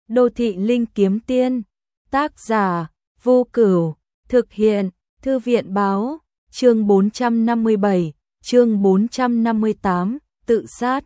Đô thị linh kiếm tiên, tác giả, Vô Cửu, thực hiện, Thư viện báo, chương 457, chương 458, tự sát.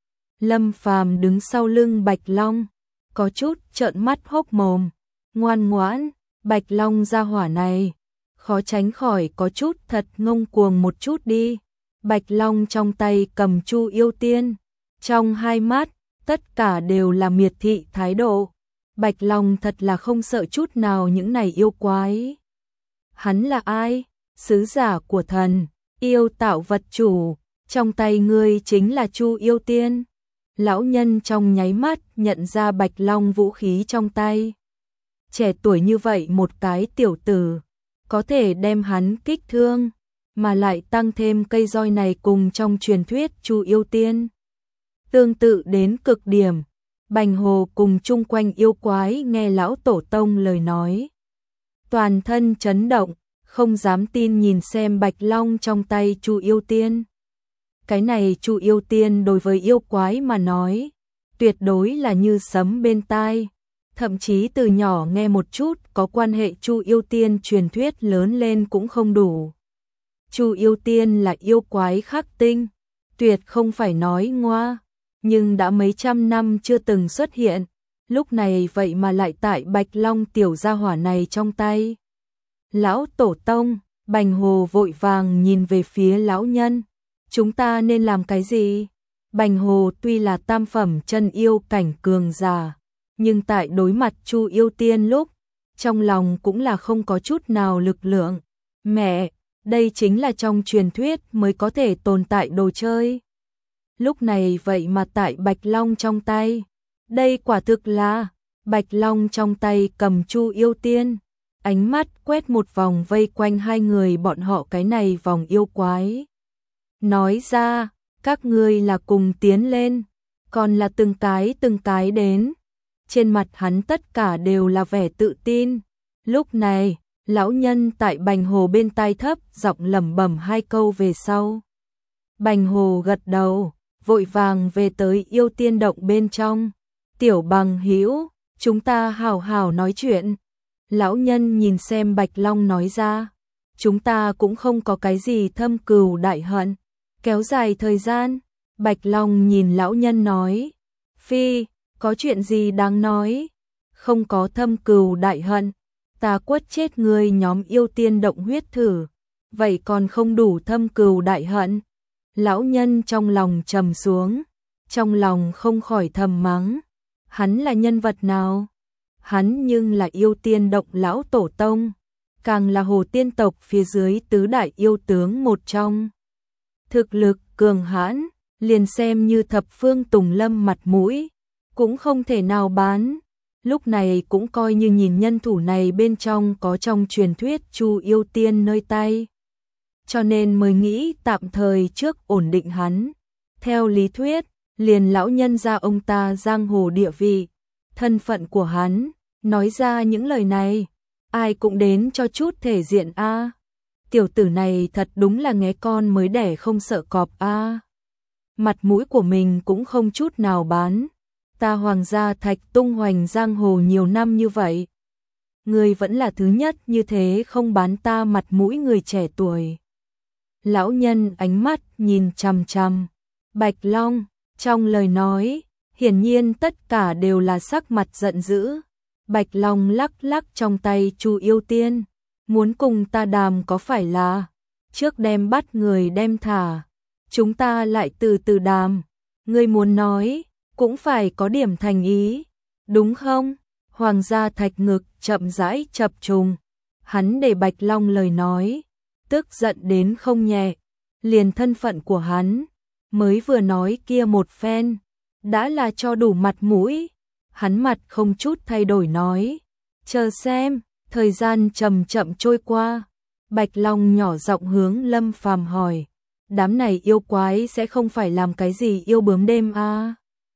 Lâm Phàm đứng sau lưng Bạch Long, có chút trợn mắt hốc mồm, ngoan ngoãn, Bạch Long gia hỏa này, khó tránh khỏi có chút thật ngông cuồng một chút đi. Bạch Long trong tay cầm Chu Yêu Tiên, trong hai mắt, tất cả đều là miệt thị thái độ. Bạch Long thật là không sợ chút nào những này yêu quái. Hắn là ai? Sứ giả của thần, yêu tạo vật chủ, trong tay ngươi chính là Chu Yêu Tiên. Lão nhân trong nháy mắt nhận ra Bạch Long vũ khí trong tay. Trẻ tuổi như vậy một cái tiểu tử, có thể đem hắn kích thương, mà lại tăng thêm cây roi này cùng trong truyền thuyết Chu Yêu Tiên. Tương tự đến cực điểm, Bành Hồ cùng chung quanh yêu quái nghe lão tổ tông lời nói. Toàn thân chấn động, không dám tin nhìn xem Bạch Long trong tay Chu Yêu Tiên. Cái này Chu Yêu Tiên đối với yêu quái mà nói, tuyệt đối là như sấm bên tai. Thậm chí từ nhỏ nghe một chút có quan hệ Chu Yêu Tiên truyền thuyết lớn lên cũng không đủ. Chu Yêu Tiên là yêu quái khắc tinh, tuyệt không phải nói ngoa, nhưng đã mấy trăm năm chưa từng xuất hiện, lúc này vậy mà lại tại Bạch Long tiểu gia hỏa này trong tay. Lão tổ tông, Bành Hồ vội vàng nhìn về phía lão nhân, chúng ta nên làm cái gì? Bành Hồ tuy là tam phẩm chân yêu cảnh cường giả, nhưng tại đối mặt Chu Yêu Tiên lúc, trong lòng cũng là không có chút nào lực lượng. Mẹ, đây chính là trong truyền thuyết mới có thể tồn tại đồ chơi. Lúc này vậy mà tại Bạch Long trong tay, đây quả thực là Bạch Long trong tay cầm Chu Yêu Tiên, ánh mắt quét một vòng vây quanh hai người bọn họ cái này vòng yêu quái. Nói ra, các ngươi là cùng tiến lên, còn là từng cái đến. Trên mặt hắn tất cả đều là vẻ tự tin. Lúc này, lão nhân tại Bành Hồ bên tai thấp giọng lẩm bẩm hai câu về sau. Bành Hồ gật đầu, vội vàng về tới Yêu Tiên động bên trong. Tiểu Bằng hữu, chúng ta hào hào nói chuyện. Lão nhân nhìn xem Bạch Long nói ra, chúng ta cũng không có cái gì thâm cừu đại hận, kéo dài thời gian. Bạch Long nhìn lão nhân nói, phi, có chuyện gì đáng nói, không có thâm cừu đại hận, ta quất chết người nhóm Yêu Tiên động huyết thử, vậy còn không đủ thâm cừu đại hận. Lão nhân trong lòng trầm xuống, trong lòng không khỏi thầm mắng, hắn là nhân vật nào? Hắn nhưng là Yêu Tiên động lão tổ tông, càng là Hồ Tiên tộc phía dưới tứ đại yêu tướng một trong. Thực lực cường hãn, liền xem như thập phương Tùng Lâm mặt mũi, cũng không thể nào bán. Lúc này cũng coi như nhìn nhân thủ này bên trong có trong truyền thuyết Chu Yêu Tiên nơi tay. Cho nên mới nghĩ tạm thời trước ổn định hắn. Theo lý thuyết, liền lão nhân gia ông ta giang hồ địa vị, thân phận của hắn, nói ra những lời này, ai cũng đến cho chút thể diện a. Tiểu tử này thật đúng là nghé con mới đẻ không sợ cọp a. Mặt mũi của mình cũng không chút nào bán. Ta Hoàng gia Thạch tung hoành giang hồ nhiều năm như vậy, người vẫn là thứ nhất như thế không bán ta mặt mũi người trẻ tuổi. Lão nhân ánh mắt nhìn chằm chằm Bạch Long, trong lời nói, hiển nhiên tất cả đều là sắc mặt giận dữ. Bạch Long lắc lắc trong tay Chu Yêu Tiên, muốn cùng ta đàm có phải là, trước đem bắt người đem thả, chúng ta lại từ từ đàm, ngươi muốn nói, cũng phải có điểm thành ý, đúng không? Hoàng gia Thạch ngực chậm rãi chập trùng, hắn để Bạch Long lời nói, tức giận đến không nhẹ, liền thân phận của hắn, mới vừa nói kia một phen, đã là cho đủ mặt mũi. Hắn mặt không chút thay đổi nói, chờ xem. Thời gian chậm chậm trôi qua, Bạch Long nhỏ giọng hướng Lâm Phàm hỏi, đám này yêu quái sẽ không phải làm cái gì yêu bướm đêm à?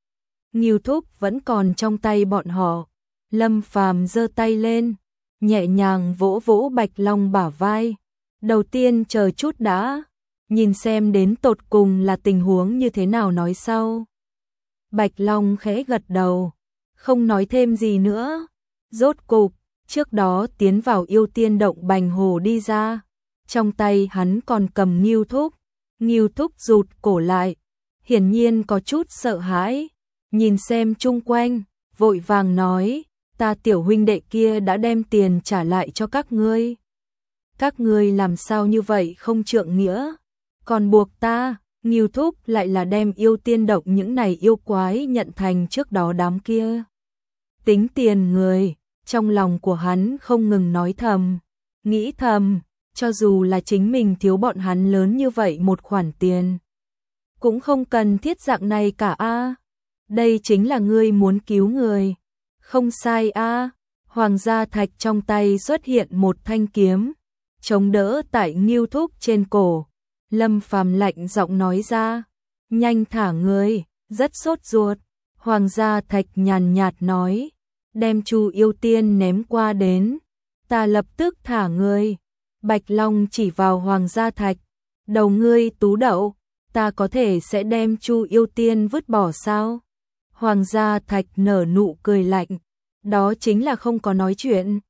Ngưu thúc vẫn còn trong tay bọn họ. Lâm Phàm giơ tay lên, nhẹ nhàng vỗ vỗ Bạch Long bả vai. Đầu tiên chờ chút đã, nhìn xem đến tột cùng là tình huống như thế nào nói sau. Bạch Long khẽ gật đầu, không nói thêm gì nữa. Rốt cục, trước đó tiến vào yêu tiên động Bành Hồ đi ra, trong tay hắn còn cầm Ngưu Thúc rụt cổ lại, hiển nhiên có chút sợ hãi, nhìn xem chung quanh, vội vàng nói, ta tiểu huynh đệ kia đã đem tiền trả lại cho các ngươi. Các ngươi làm sao như vậy không trượng nghĩa, còn buộc ta. Ngưu Thúc lại là đem yêu tiên động những này yêu quái nhận thành trước đó đám kia tính tiền người, trong lòng của hắn không ngừng nói thầm, nghĩ thầm, cho dù là chính mình thiếu bọn hắn lớn như vậy một khoản tiền, cũng không cần thiết dạng này cả a. Đây chính là ngươi muốn cứu người. Không sai a. Hoàng gia thạch trong tay xuất hiện một thanh kiếm, chống đỡ tại Ngưu Thúc trên cổ. Lâm Phàm lạnh giọng nói ra, nhanh thả người, rất sốt ruột. Hoàng gia thạch nhàn nhạt nói, đem Chu yêu tiên ném qua đến, ta lập tức thả người. Bạch Long chỉ vào Hoàng gia thạch, đầu ngươi tú đậu, ta có thể sẽ đem Chu yêu tiên vứt bỏ sao? Hoàng gia thạch nở nụ cười lạnh, đó chính là không có nói chuyện.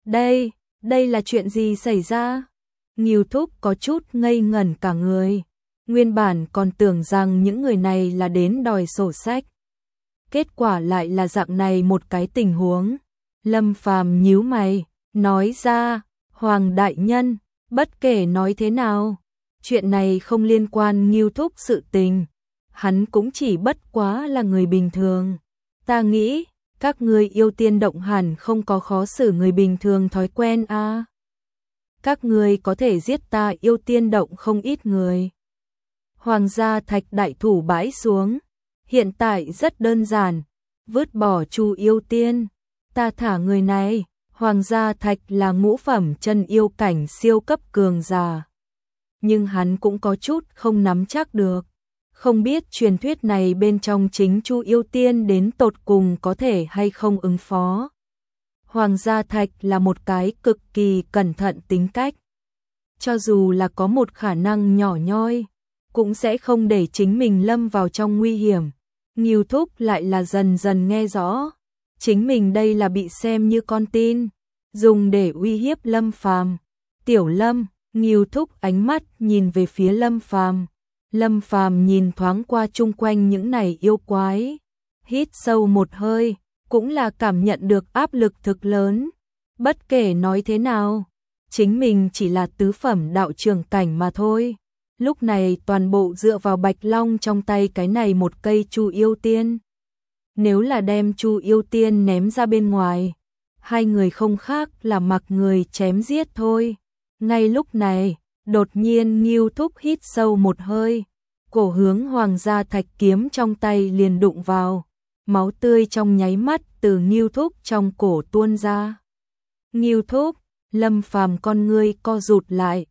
Đây là chuyện gì xảy ra? Ngưu Thúc có chút ngây ngẩn cả người, nguyên bản còn tưởng rằng những người này là đến đòi sổ sách. Kết quả lại là dạng này một cái tình huống. Lâm Phàm nhíu mày, nói ra, Hoàng đại nhân, bất kể nói thế nào, chuyện này không liên quan Ngưu Thúc sự tình, hắn cũng chỉ bất quá là người bình thường. Ta nghĩ, các ngươi yêu tiên động hẳn không có khó xử người bình thường thói quen a. Các ngươi có thể giết ta yêu tiên động không ít người. Hoàng gia thạch đại thủ bãi xuống, hiện tại rất đơn giản, vứt bỏ Chu yêu tiên, ta thả người này. Hoàng gia thạch là ngũ phẩm chân yêu cảnh siêu cấp cường giả, nhưng hắn cũng có chút không nắm chắc được, không biết truyền thuyết này bên trong chính Chu yêu tiên đến tột cùng có thể hay không ứng phó. Hoàng gia thạch là một cái cực kỳ cẩn thận tính cách, cho dù là có một khả năng nhỏ nhoi, cũng sẽ không để chính mình lâm vào trong nguy hiểm. Ngưu Thúc lại là dần dần nghe rõ, chính mình đây là bị xem như con tin, dùng để uy hiếp Lâm Phàm. Tiểu Lâm, Ngưu Thúc ánh mắt nhìn về phía Lâm Phàm. Lâm Phàm nhìn thoáng qua chung quanh những này yêu quái, hít sâu một hơi, cũng là cảm nhận được áp lực thực lớn. Bất kể nói thế nào, chính mình chỉ là tứ phẩm đạo trưởng cảnh mà thôi. Lúc này toàn bộ dựa vào Bạch Long trong tay cái này một cây Chu yêu tiên. Nếu là đem Chu yêu tiên ném ra bên ngoài, hai người không khác là mặc người chém giết thôi. Ngay lúc này, đột nhiên Ngưu Thúc hít sâu một hơi, cổ hướng Hoàng gia thạch kiếm trong tay liền đụng vào, máu tươi trong nháy mắt từ Ngưu Thúc trong cổ tuôn ra. Ngưu Thúc, Lâm Phàm con ngươi co rụt lại.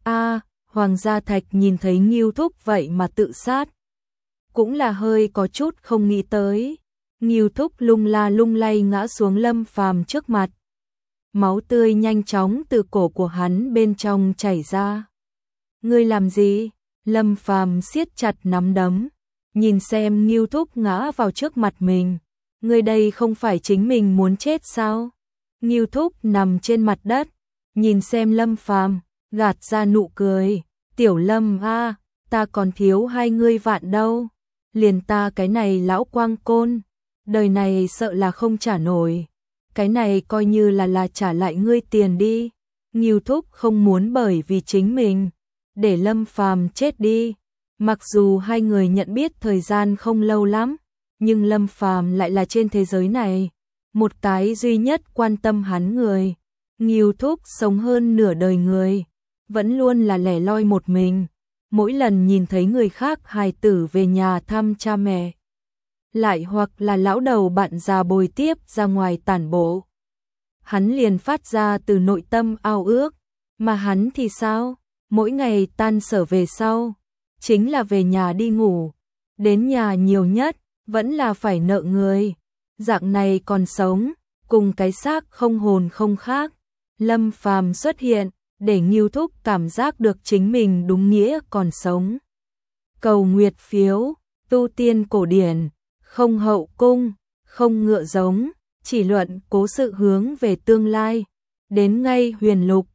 Hoàng gia thạch nhìn thấy Ngưu Thúc vậy mà tự sát, cũng là hơi có chút không nghĩ tới. Ngưu Thúc lung la lung lay ngã xuống Lâm Phàm trước mặt, máu tươi nhanh chóng từ cổ của hắn bên trong chảy ra. Ngươi làm gì? Lâm Phàm siết chặt nắm đấm, nhìn xem Ngưu Thúc ngã vào trước mặt mình. Ngươi đây không phải chính mình muốn chết sao? Ngưu Thúc nằm trên mặt đất, nhìn xem Lâm Phàm, gạt ra nụ cười. Tiểu Lâm a, ta còn thiếu 20 vạn đâu. Liền ta cái này lão quang côn, đời này sợ là không trả nổi. Cái này coi như là trả lại ngươi tiền đi. Ngưu Thúc không muốn bởi vì chính mình để Lâm Phàm chết đi. Mặc dù hai người nhận biết thời gian không lâu lắm, nhưng Lâm Phàm lại là trên thế giới này một cái duy nhất quan tâm hắn người. Ngưu Thúc sống hơn nửa đời người, vẫn luôn là lẻ loi một mình. Mỗi lần nhìn thấy người khác hài tử về nhà thăm cha mẹ, lại hoặc là lão đầu bạn già bồi tiếp ra ngoài tản bộ, hắn liền phát ra từ nội tâm ao ước. Mà hắn thì sao? Mỗi ngày tan sở về sau, chính là về nhà đi ngủ, đến nhà nhiều nhất vẫn là phải nợ người. Dạng này còn sống, cùng cái xác không hồn không khác. Lâm Phàm xuất hiện, để Ngưu Thúc cảm giác được chính mình đúng nghĩa còn sống. Cầu nguyệt phiếu, tu tiên cổ điển, không hậu cung, không ngựa giống, chỉ luận cố sự hướng về tương lai. Đến ngay Huyền Lục,